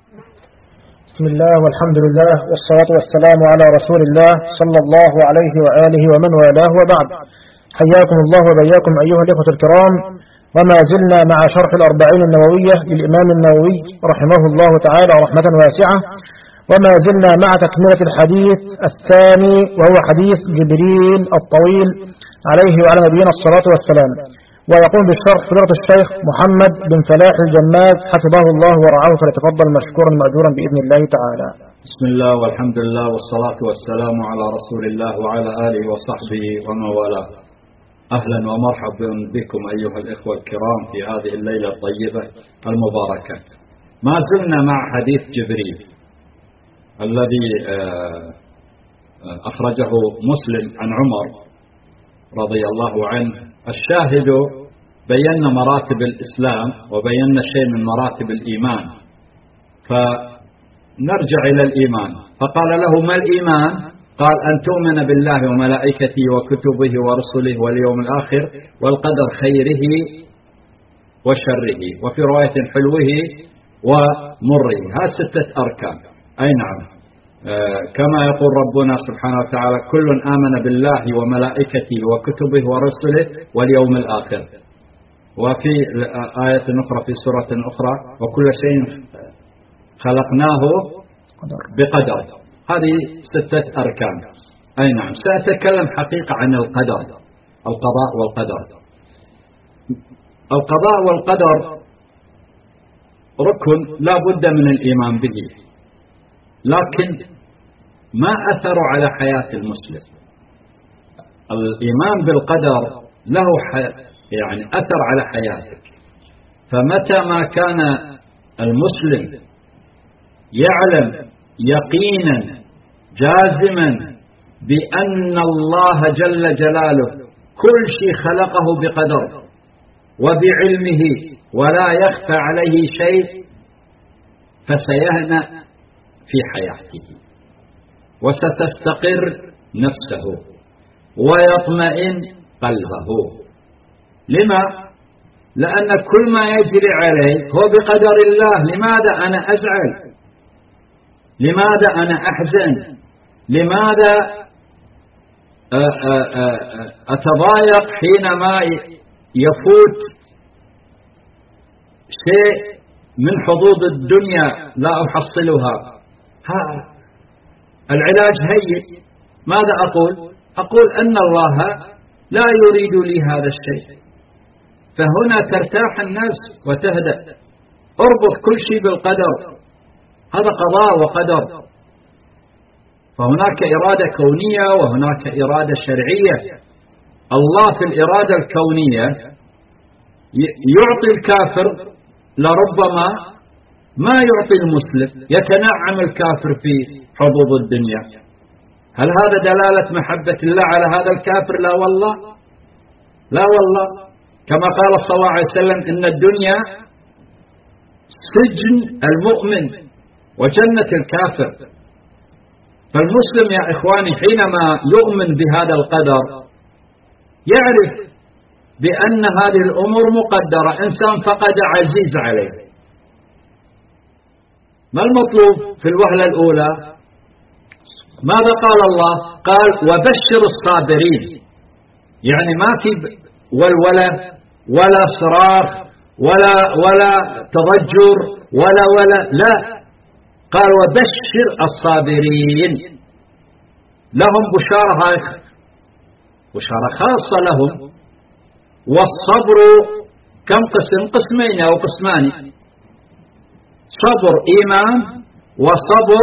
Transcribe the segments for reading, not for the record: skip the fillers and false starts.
بسم الله والحمد لله والصلاة والسلام على رسول الله صلى الله عليه وآله ومن والاه وبعد. حياكم الله وبياكم أيها الإخوة الكرام، وما زلنا مع شرح الأربعين النووية للإمام النووي رحمه الله تعالى رحمة واسعة، وما زلنا مع تكملة الحديث الثاني وهو حديث جبريل الطويل عليه وعلى نبينا الصلاة والسلام. ويقوم بالشرح فضيلة الشيخ محمد بن فلاح الجماز حفظه الله ورعاه، فليتفضل مشكورا مأجورا بإذن الله تعالى. بسم الله والحمد لله والصلاة والسلام على رسول الله وعلى آله وصحبه ومن والاه. أهلا ومرحبا بكم أيها الإخوة الكرام في هذه الليلة الطيبة المباركة. ما زلنا مع حديث جبريل الذي أخرجه مسلم عن عمر رضي الله عنه. الشاهد بينا مراتب الإسلام وبينا شيء من مراتب الإيمان، فنرجع إلى الإيمان. فقال له: ما الإيمان؟ قال: أن تؤمن بالله وملائكته وكتبه ورسله واليوم الآخر والقدر خيره وشره، وفي رواية حلوه ومره. هذه 6 أركان. أي نعم، كما يقول ربنا سبحانه وتعالى: كل آمن بالله وملائكته وكتبه ورسله واليوم الآخر. وفي آية أخرى في سورة أخرى: وكل شيء خلقناه بقدر. هذه 6 أركان. أي نعم. سأتكلم حقيقة عن القدر، القضاء والقدر. القضاء والقدر ركن لا بد من الإيمان به، لكن ما أثر على حياة المسلم. الإيمان بالقدر له يعني أثر على حياتك. فمتى ما كان المسلم يعلم يقينا جازما بأن الله جل جلاله كل شيء خلقه بقدر وبعلمه ولا يخفى عليه شيء، فسيهنأ في حياته وستستقر نفسه ويطمئن قلبه. لما؟ لأن كل ما يجري عليه هو بقدر الله. لماذا أنا أزعل؟ لماذا أنا أحزن؟ لماذا أتضايق حينما يفوت شيء من حظوظ الدنيا لا أحصلها؟ العلاج هين. ماذا أقول؟ أقول أن الله لا يريد لي هذا الشيء، فهنا ترتاح النفس وتهدأ. اربط كل شيء بالقدر، هذا قضاء وقدر. فهناك إرادة كونية وهناك إرادة شرعية. الله في الإرادة الكونية يعطي الكافر لربما ما يعطي المسلم، يتنعم الكافر في حظوظ الدنيا. هل هذا دلالة محبة الله على هذا الكافر؟ لا والله، لا والله. كما قال صلى الله عليه وسلم: إن الدنيا سجن المؤمن وجنة الكافر. فالمسلم يا إخواني حينما يؤمن بهذا القدر يعرف بأن هذه الأمور مقدرة. إنسان فقد عزيز عليه، ما المطلوب في الوهلة الأولى؟ ماذا قال الله؟ قال: وبشر الصابرين. يعني ما في ولولة ولا صراخ ولا تضجر ولا لا. قال: وبشر الصابرين، لهم بشارة، بشارة خاصة لهم. والصبر كم قسم؟ قسمين أو قسمان: صبر إيمان وصبر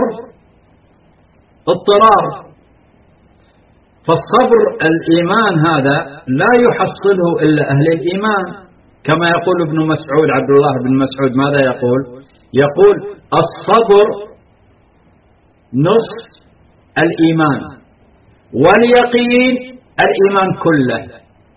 اضطرار. فالصبر الإيمان هذا لا يحصله إلا أهل الإيمان، كما يقول ابن مسعود، عبد الله بن مسعود. ماذا يقول؟ يقول: الصبر نصف الإيمان واليقين الإيمان كله.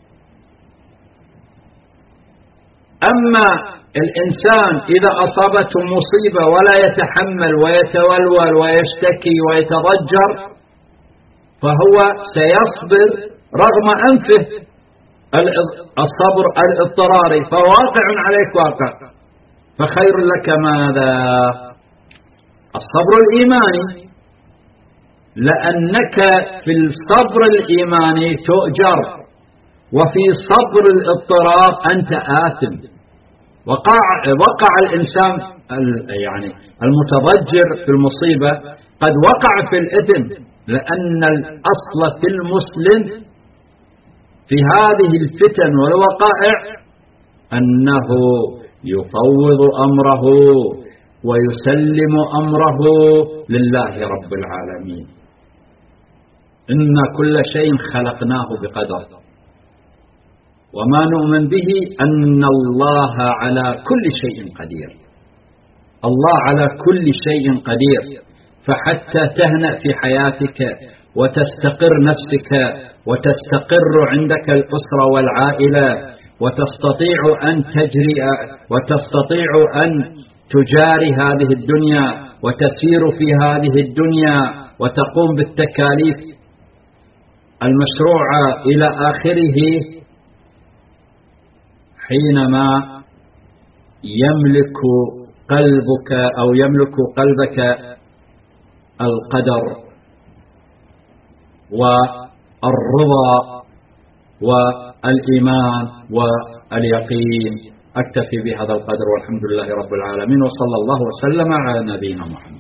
أما الإنسان إذا أصابته مصيبة ولا يتحمل ويتولول ويشتكي ويتضجر، فهو سيصبر رغم أنفه. الصبر الاضطراري فواقع عليك واقع، فخير لك ماذا؟ الصبر الإيماني، لأنك في الصبر الإيماني تؤجر، وفي صبر الاضطرار أنت آثم. وقع الإنسان يعني المتضجر في المصيبة قد وقع في الإثم، لأن الأصل في المسلم في هذه الفتن والوقائع أنه يفوض أمره ويسلم أمره لله رب العالمين. إن كل شيء خلقناه بقدر، وما نؤمن به أن الله على كل شيء قدير. الله على كل شيء قدير، فحتى تهنأ في حياتك وتستقر نفسك وتستقر عندك الأسرة والعائلة، وتستطيع أن تجري وتستطيع أن تجاري هذه الدنيا وتسير في هذه الدنيا وتقوم بالتكاليف المشروعة إلى آخره، حينما يملك قلبك أو يملك قلبك القدر والرضا والإيمان واليقين. أكتفي بهذا القدر، والحمد لله رب العالمين، وصلى الله وسلم على نبينا محمد.